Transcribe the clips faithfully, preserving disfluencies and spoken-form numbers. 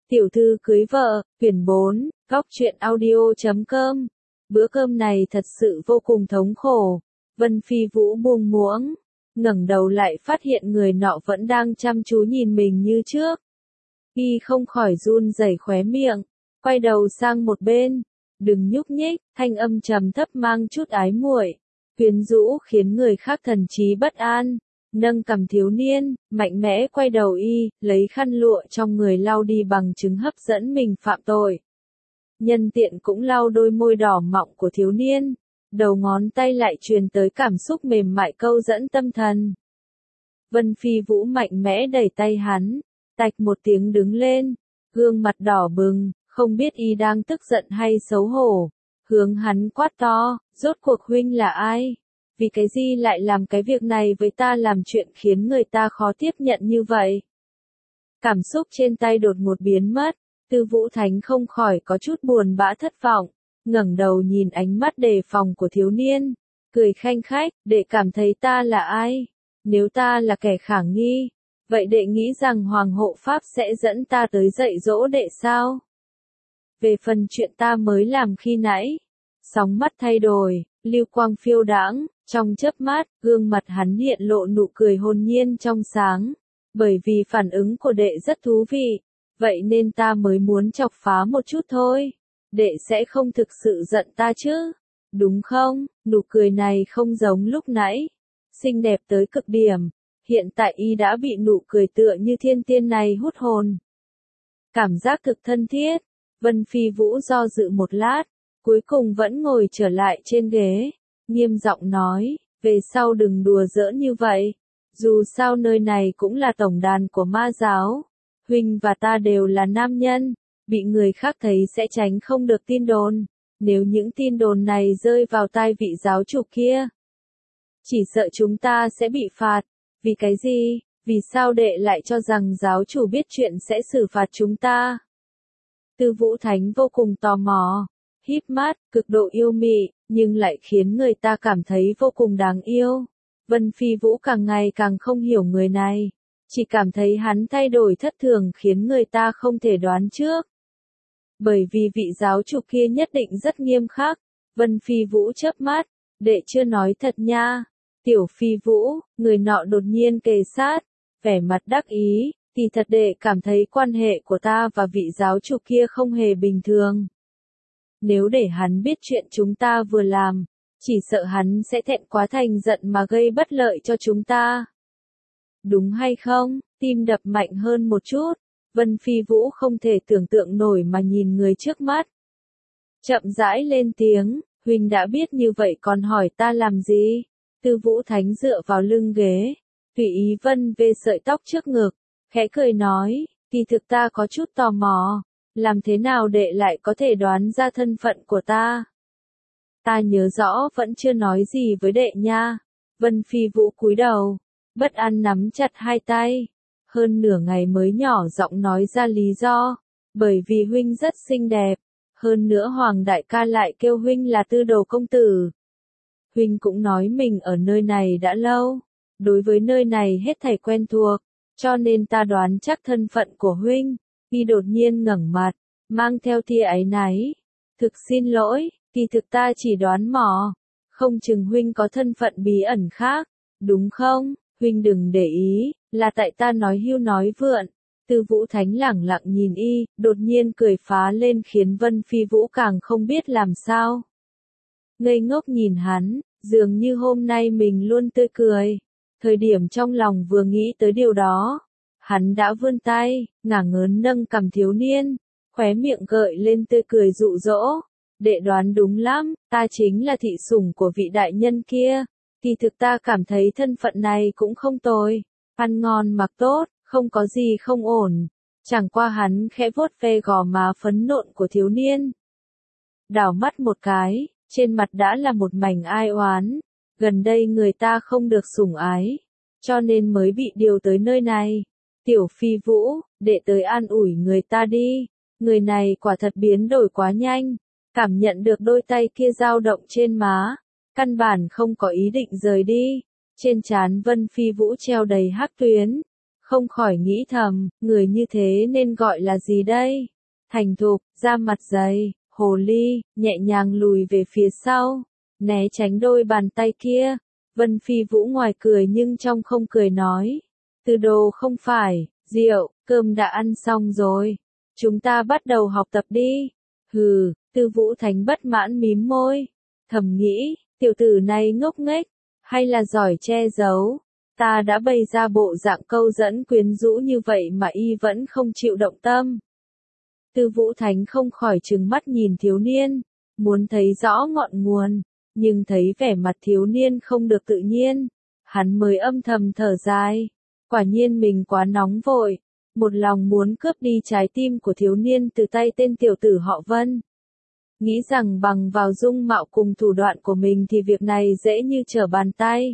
Tiểu thư cưới vợ, quyển bốn, góc truyện audio chấm com. Bữa cơm này thật sự vô cùng thống khổ. Vân Phi Vũ buông muỗng, ngẩng đầu lại phát hiện người nọ vẫn đang chăm chú nhìn mình như trước. Y không khỏi run rẩy khóe miệng, quay đầu sang một bên, đừng nhúc nhích, thanh âm trầm thấp mang chút ái muội, quyến rũ khiến người khác thần trí bất an. Nâng cầm thiếu niên, mạnh mẽ quay đầu y, lấy khăn lụa trong người lau đi bằng chứng hấp dẫn mình phạm tội. Nhân tiện cũng lau đôi môi đỏ mọng của thiếu niên, đầu ngón tay lại truyền tới cảm xúc mềm mại câu dẫn tâm thần. Vân Phi Vũ mạnh mẽ đẩy tay hắn, tạch một tiếng đứng lên, gương mặt đỏ bừng, không biết y đang tức giận hay xấu hổ, hướng hắn quát to, rốt cuộc huynh là ai? Vì cái gì lại làm cái việc này với ta, làm chuyện khiến người ta khó tiếp nhận như vậy? Cảm xúc trên tay đột ngột biến mất, Tư Vũ Thánh không khỏi có chút buồn bã thất vọng, ngẩng đầu nhìn ánh mắt đề phòng của thiếu niên, cười khanh khách, đệ cảm thấy ta là ai? Nếu ta là kẻ khả nghi, vậy đệ nghĩ rằng Hoàng hộ Pháp sẽ dẫn ta tới dạy dỗ đệ sao? Về phần chuyện ta mới làm khi nãy, sóng mắt thay đổi, lưu quang phiêu đãng, trong chớp mắt, gương mặt hắn hiện lộ nụ cười hồn nhiên trong sáng, bởi vì phản ứng của đệ rất thú vị, vậy nên ta mới muốn chọc phá một chút thôi. Đệ sẽ không thực sự giận ta chứ, đúng không? Nụ cười này không giống lúc nãy, xinh đẹp tới cực điểm, hiện tại y đã bị nụ cười tựa như thiên tiên này hút hồn. Cảm giác thực thân thiết, Vân Phi Vũ do dự một lát, cuối cùng vẫn ngồi trở lại trên ghế, nghiêm giọng nói, về sau đừng đùa giỡn như vậy, dù sao nơi này cũng là tổng đàn của ma giáo, huynh và ta đều là nam nhân, bị người khác thấy sẽ tránh không được tin đồn, nếu những tin đồn này rơi vào tai vị giáo chủ kia, chỉ sợ chúng ta sẽ bị phạt. Vì cái gì? Vì sao đệ lại cho rằng giáo chủ biết chuyện sẽ xử phạt chúng ta? Tư Vũ Thánh vô cùng tò mò, híp mắt, cực độ yêu mị, nhưng lại khiến người ta cảm thấy vô cùng đáng yêu. Vân Phi Vũ càng ngày càng không hiểu người này, chỉ cảm thấy hắn thay đổi thất thường khiến người ta không thể đoán trước. Bởi vì vị giáo chủ kia nhất định rất nghiêm khắc. Vân Phi Vũ chớp mắt, đệ chưa nói thật nha. Tiểu Phi Vũ, người nọ đột nhiên kề sát, vẻ mặt đắc ý, thì thật đệ cảm thấy quan hệ của ta và vị giáo chủ kia không hề bình thường. Nếu để hắn biết chuyện chúng ta vừa làm, chỉ sợ hắn sẽ thẹn quá thành giận mà gây bất lợi cho chúng ta. Đúng hay không? Tim đập mạnh hơn một chút, Vân Phi Vũ không thể tưởng tượng nổi mà nhìn người trước mắt. Chậm rãi lên tiếng, huynh đã biết như vậy còn hỏi ta làm gì? Tư Vũ Thánh dựa vào lưng ghế, tùy ý vân về sợi tóc trước ngực, khẽ cười nói, kỳ thực ta có chút tò mò, làm thế nào đệ lại có thể đoán ra thân phận của ta? Ta nhớ rõ vẫn chưa nói gì với đệ nha. Vân Phi Vũ cúi đầu, bất an nắm chặt hai tay, hơn nửa ngày mới nhỏ giọng nói ra lý do, bởi vì huynh rất xinh đẹp, hơn nữa Hoàng đại ca lại kêu huynh là Tư Đồ công tử. Huynh cũng nói mình ở nơi này đã lâu, đối với nơi này hết thảy quen thuộc, cho nên ta đoán chắc thân phận của huynh. Y đột nhiên ngẩng mặt, mang theo tia áy náy, thực xin lỗi, kỳ thực ta chỉ đoán mò, không chừng huynh có thân phận bí ẩn khác, đúng không? Huynh đừng để ý, là tại ta nói hưu nói vượn. Tư Vũ Thánh lẳng lặng nhìn y, đột nhiên cười phá lên khiến Vân Phi Vũ càng không biết làm sao. Ngây ngốc nhìn hắn, dường như hôm nay mình luôn tươi cười. Thời điểm trong lòng vừa nghĩ tới điều đó, hắn đã vươn tay, ngả ngớn nâng cầm thiếu niên, khóe miệng gợi lên tươi cười dụ dỗ. Đệ đoán đúng lắm, ta chính là thị sủng của vị đại nhân kia. Kỳ thực ta cảm thấy thân phận này cũng không tồi, ăn ngon mặc tốt, không có gì không ổn. Chẳng qua hắn khẽ vuốt ve gò má phấn nộn của thiếu niên. Đảo mắt một cái, trên mặt đã là một mảnh ai oán. Gần đây người ta không được sủng ái, cho nên mới bị điều tới nơi này. Tiểu Phi Vũ, đệ tới an ủi người ta đi. Người này quả thật biến đổi quá nhanh, cảm nhận được đôi tay kia dao động trên má, căn bản không có ý định rời đi. Trên trán Vân Phi Vũ treo đầy hắc tuyến, không khỏi nghĩ thầm, người như thế nên gọi là gì đây? Thành thục, da mặt dày, hồ ly, nhẹ nhàng lùi về phía sau, né tránh đôi bàn tay kia. Vân Phi Vũ ngoài cười nhưng trong không cười nói. Tư Đồ không phải, rượu, cơm đã ăn xong rồi. Chúng ta bắt đầu học tập đi. Hừ, Tư Vũ Thánh bất mãn mím môi. Thầm nghĩ, tiểu tử này ngốc nghếch, hay là giỏi che giấu. Ta đã bày ra bộ dạng câu dẫn quyến rũ như vậy mà y vẫn không chịu động tâm. Tư Vũ Thánh không khỏi trừng mắt nhìn thiếu niên, muốn thấy rõ ngọn nguồn, nhưng thấy vẻ mặt thiếu niên không được tự nhiên, hắn mới âm thầm thở dài. Quả nhiên mình quá nóng vội, một lòng muốn cướp đi trái tim của thiếu niên từ tay tên tiểu tử họ Vân. Nghĩ rằng bằng vào dung mạo cùng thủ đoạn của mình thì việc này dễ như trở bàn tay.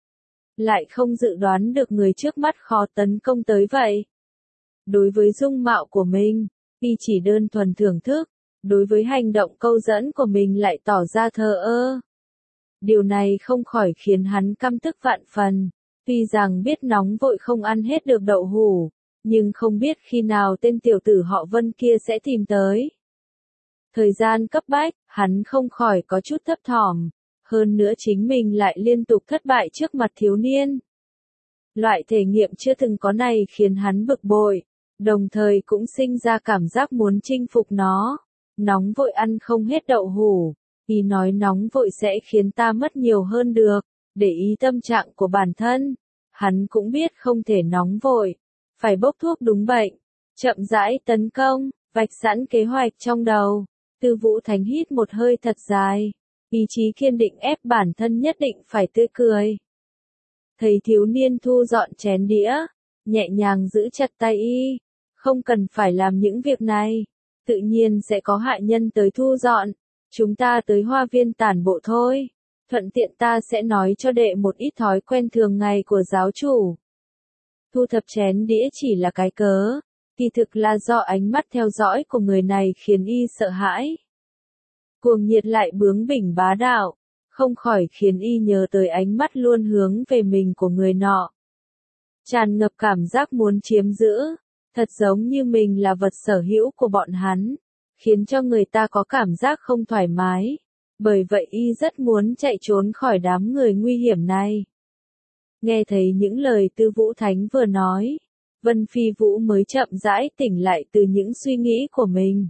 Lại không dự đoán được người trước mắt khó tấn công tới vậy. Đối với dung mạo của mình, y chỉ đơn thuần thưởng thức, đối với hành động câu dẫn của mình lại tỏ ra thờ ơ. Điều này không khỏi khiến hắn căm tức vạn phần, tuy rằng biết nóng vội không ăn hết được đậu hũ, nhưng không biết khi nào tên tiểu tử họ Vân kia sẽ tìm tới. Thời gian cấp bách, hắn không khỏi có chút thấp thỏm, hơn nữa chính mình lại liên tục thất bại trước mặt thiếu niên. Loại thể nghiệm chưa từng có này khiến hắn bực bội, đồng thời cũng sinh ra cảm giác muốn chinh phục nó. Nóng vội ăn không hết đậu hũ, y nói nóng vội sẽ khiến ta mất nhiều hơn được, để ý tâm trạng của bản thân. Hắn cũng biết không thể nóng vội, phải bốc thuốc đúng bệnh, chậm rãi tấn công, vạch sẵn kế hoạch trong đầu. Tư Vũ Thánh hít một hơi thật dài, ý chí kiên định ép bản thân nhất định phải tươi cười. Thấy thiếu niên thu dọn chén đĩa, nhẹ nhàng giữ chặt tay y, không cần phải làm những việc này, tự nhiên sẽ có hạ nhân tới thu dọn, chúng ta tới hoa viên tản bộ thôi, thuận tiện ta sẽ nói cho đệ một ít thói quen thường ngày của giáo chủ. Thu thập chén đĩa chỉ là cái cớ, kỳ thực là do ánh mắt theo dõi của người này khiến y sợ hãi. Cuồng nhiệt lại bướng bỉnh bá đạo, không khỏi khiến y nhớ tới ánh mắt luôn hướng về mình của người nọ. Tràn ngập cảm giác muốn chiếm giữ, thật giống như mình là vật sở hữu của bọn hắn, khiến cho người ta có cảm giác không thoải mái. Bởi vậy y rất muốn chạy trốn khỏi đám người nguy hiểm này. Nghe thấy những lời Tư Vũ Thánh vừa nói, Vân Phi Vũ mới chậm rãi tỉnh lại từ những suy nghĩ của mình.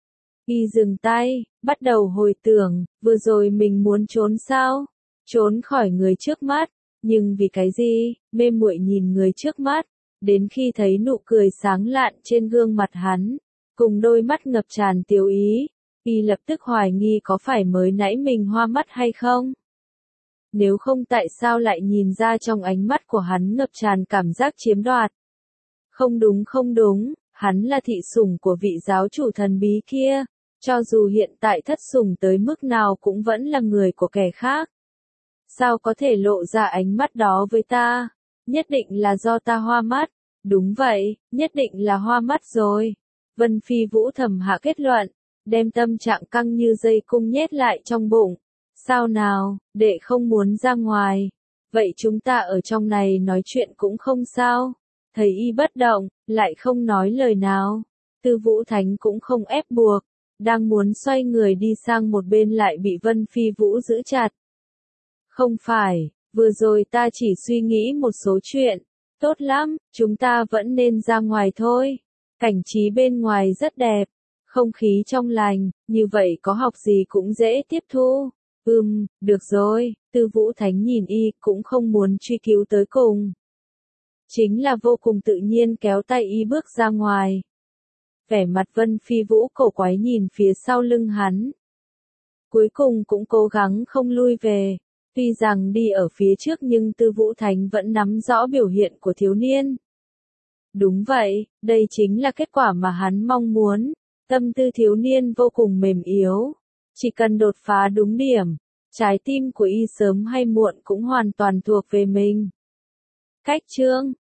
Y dừng tay, bắt đầu hồi tưởng, vừa rồi mình muốn trốn sao? Trốn khỏi người trước mắt, nhưng vì cái gì? Mê muội nhìn người trước mắt, đến khi thấy nụ cười sáng lạn trên gương mặt hắn, cùng đôi mắt ngập tràn tiêu ý, y lập tức hoài nghi có phải mới nãy mình hoa mắt hay không? Nếu không tại sao lại nhìn ra trong ánh mắt của hắn ngập tràn cảm giác chiếm đoạt? Không đúng không đúng, hắn là thị sủng của vị giáo chủ thần bí kia, cho dù hiện tại thất sủng tới mức nào cũng vẫn là người của kẻ khác. Sao có thể lộ ra ánh mắt đó với ta? Nhất định là do ta hoa mắt. Đúng vậy, nhất định là hoa mắt rồi. Vân Phi Vũ thầm hạ kết luận, đem tâm trạng căng như dây cung nhét lại trong bụng. Sao nào, đệ không muốn ra ngoài. Vậy chúng ta ở trong này nói chuyện cũng không sao. Thấy y bất động, lại không nói lời nào. Tư Vũ Thánh cũng không ép buộc, đang muốn xoay người đi sang một bên lại bị Vân Phi Vũ giữ chặt. Không phải, vừa rồi ta chỉ suy nghĩ một số chuyện. Tốt lắm, chúng ta vẫn nên ra ngoài thôi. Cảnh trí bên ngoài rất đẹp, không khí trong lành, như vậy có học gì cũng dễ tiếp thu. Ừm, được rồi, Tư Vũ Thánh nhìn y cũng không muốn truy cứu tới cùng. Chính là vô cùng tự nhiên kéo tay y bước ra ngoài. Vẻ mặt Vân Phi Vũ cổ quái nhìn phía sau lưng hắn. Cuối cùng cũng cố gắng không lui về. Tuy rằng đi ở phía trước nhưng Tư Vũ Thánh vẫn nắm rõ biểu hiện của thiếu niên. Đúng vậy, đây chính là kết quả mà hắn mong muốn. Tâm tư thiếu niên vô cùng mềm yếu. Chỉ cần đột phá đúng điểm, trái tim của y sớm hay muộn cũng hoàn toàn thuộc về mình. Cách chương